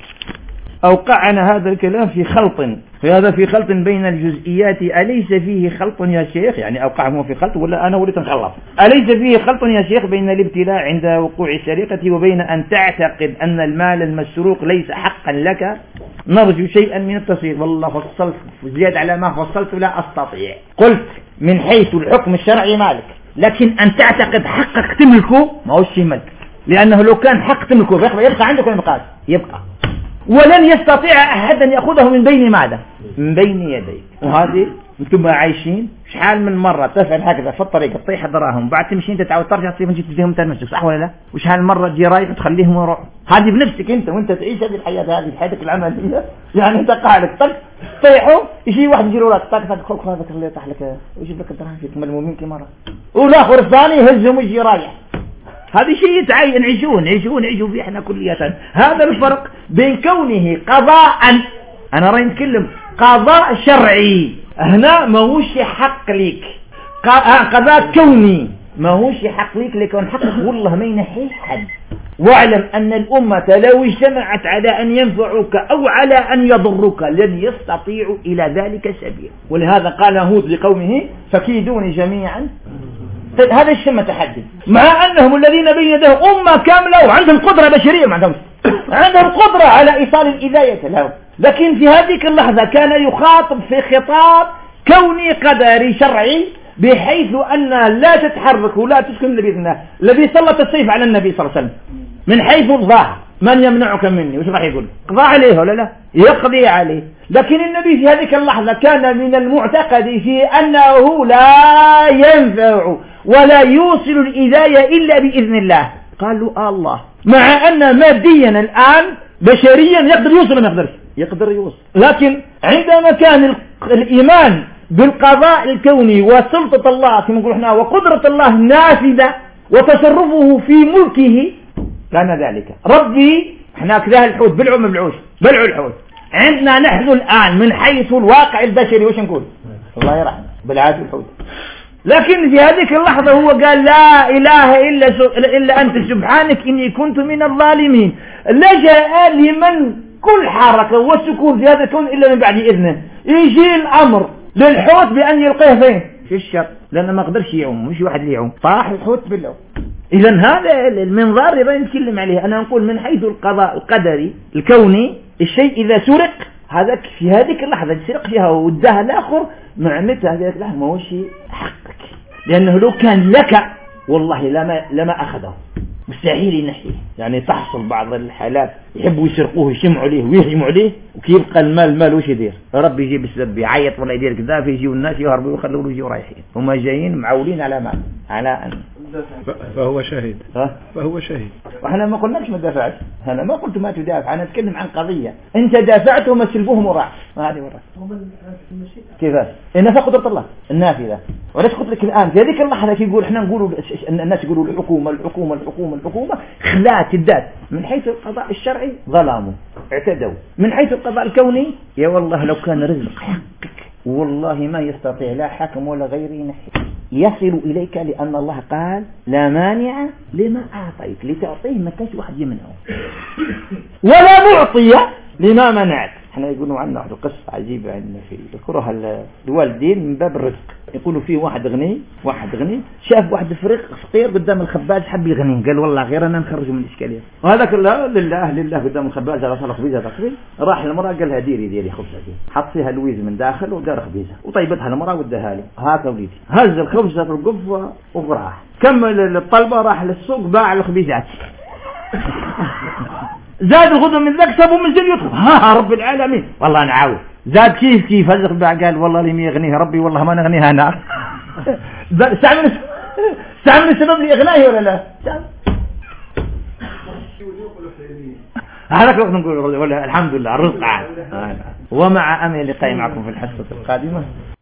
أوقعنا هذا الكلام في خلط، فهذا في خلط بين الجزئيات، أليس فيه خلط يا شيخ؟ يعني أوقعهم في خلط ولا أنا وليت نخلط؟ أليس فيه خلط يا شيخ بين الابتلاء عند وقوع السرقة وبين أن تعتقد أن المال المسروق ليس حقا لك؟ نرجو شيئا من التصوير. والله فصلت زيادة على ما فصلت لا أستطيع. قلت من حيث الحكم الشرعي مالك، لكن أن تعتقد حقك تملكه ما هوش ملك، لأنه لو كان حق تملكه يبقى عندك ولا يبقى، ولن يستطيع أحد أن يأخذه من بين ماذا؟ من بين يديك. وهذه أنتم عايشين شحال من مرة تفعل هكذا في الطريق تطيح دراهم، بعد تمشي أنت تعود ترجع تصير تجي تديهم تنمسك، صح ولا لا؟ وشحال مرة تجي رايح تخليهم يروحوا. هذه بنفسك أنت وأنت تعيش هذه الحياة هذه حياتك العملية، يعني أنت قاعد طق طيحوا يجي واحد يجي وراك طق طق خلق هذاك اللي يطيح لك ويجيب لك الدراهم فيك ملمومين كمرة، والآخر الثاني يهزهم ويجي رايح. هذا شيء يتعين نعيشون نعيشون نعيشون فيه احنا كلية. هذا الفرق بين كونه قضاء، أنا رأي نتكلم قضاء شرعي هنا ما هوش حق ليك، قضاء كوني ما هوش حق ليك لكن حقك والله ما ينحيه حد. واعلم أن الأمة لو اجتمعت على أن ينفعوك أو على أن يضروك لن يستطيعوا إلى ذلك سبيل. ولهذا قال هود لقومه فكيدوني جميعا. هذا الشيء تحدي، مع أنهم الذين بين يدهم أمة كاملة وعندهم قدرة بشرية، ما عندهم عندهم قدرة على إيصال الإذاية لهم، لكن في هذه اللحظة كان يخاطب في خطاب كوني قدري شرعي، بحيث أن لا تتحرك ولا تسكن بإذن الله. الذي سلط السيف على النبي صلى الله عليه وسلم من حيث الظاهر، من يمنعك مني؟ وش راح يقول؟ قضى عليه ولا لا؟ يقضي عليه. لكن النبي في هذه اللحظة كان من المعتقد في أنه لا ينفع ولا يوصل الإذاية إلا بإذن الله. قالوا الله، مع أن ماديا الآن بشريا يقدر يوصل ما يقدرش، يقدر يوصل، لكن عندما كان الإيمان بالقضاء الكوني وسلطة الله كما نقول احنا وقدرة الله نافذة وتصرفه في ملكه، كان ذلك. ربي احنا كذا الحوت بلعوا ما بلعوش، بلعوا الحوت. عندنا نحن الآن من حيث الواقع البشري وش نقول؟ الله يرحمه بلعات الحوت. لكن في هذه اللحظة هو قال لا إله إلا, إلا أنت سبحانك إني كنت من الظالمين. لجأ لمن كل حركة وسكون في هذا الكون إلا من بعد إذنه. يجي الأمر للحوت بأن يلقيه فين؟ في الشر، لأنه ما قدرش يعوم، مش واحد اللي يعوم، طاح الحوت بالعوم. إذا هذا المنظار اللي نتكلم عليه. أنا نقول من حيث القضاء القدري الكوني، الشيء إذا سرق هذا في هذه اللحظة تسرق فيها واداها الآخر، معناتها هذه اللحظة ما هو شيء حقك، لأنه لو كان لك والله لما لما أخذه، مستحيل ينحيه. يعني تحصل بعض الحالات يحبوا يسرقوه يشمعوا عليه ويهجموا عليه، وكيبقى المال المال وش يدير؟ ربي يجيب السبب يعيط ولا يدير كذا، فيجيوا الناس يهربوا ويخلوا يجوا رايحين، هم جايين معولين على مال، على أن فهو شهيد. ها؟ فهو شهيد. وإحنا ما قلناش ما دافعت، أنا ما قلت ما تدافع، أنا أتكلم عن قضية أنت دافعت وما سلبوهم وراح، ما هذه ورا. كيف؟ إن فقدرة الله النافذة. وليش قلت لك الآن في هذيك اللحظة يقول إحنا نقولوا الناس يقولوا الحكومة الحكومة الحكومة الحكومة خلات الذات. من حيث القضاء الشرعي ظلموا اعتدوا، من حيث القضاء الكوني يا والله لو كان رزق حقك والله ما يستطيع لا حاكم ولا غيره ينحي يصل إليك، لأن الله قال لا مانع لما أعطيت، لتعطيه ما كانش واحد يمنعه ولا معطي لما منعت. احنا يقولوا عنه واحد قصة عجيبة عندنا في ذكرها الوالدين من باب الرزق. يقولوا فيه واحد غني واحد غني شاف واحد فريق فقير قدام الخباز حب يغنيه، قال والله غير انا نخرجه من الاشكاليه. وهذاك لا لله لله قدام الخباز على صار خبيزه تقريبا، راح المراه قال لها ديري ديري خبزه دي، حط فيها لويز من داخل ودار خبيزه وطيبتها المراه وداها له، هاك وليدي هز الخبزه في القف وراح كمل الطلبه، راح للسوق باع الخبيزات زاد الغدو من ذاك سابوا من زين يدخل ها رب العالمين والله نعاود زاد كيف كيف هزق باع قال والله لم يغنيه ربي والله ما نغنيها انا. استعمل استعمل السبب لإغنائه ولا لا؟ هذاك الوقت نقول الحمد لله الرزق عاد. ومع أمل لقاء معكم في الحصة القادمة.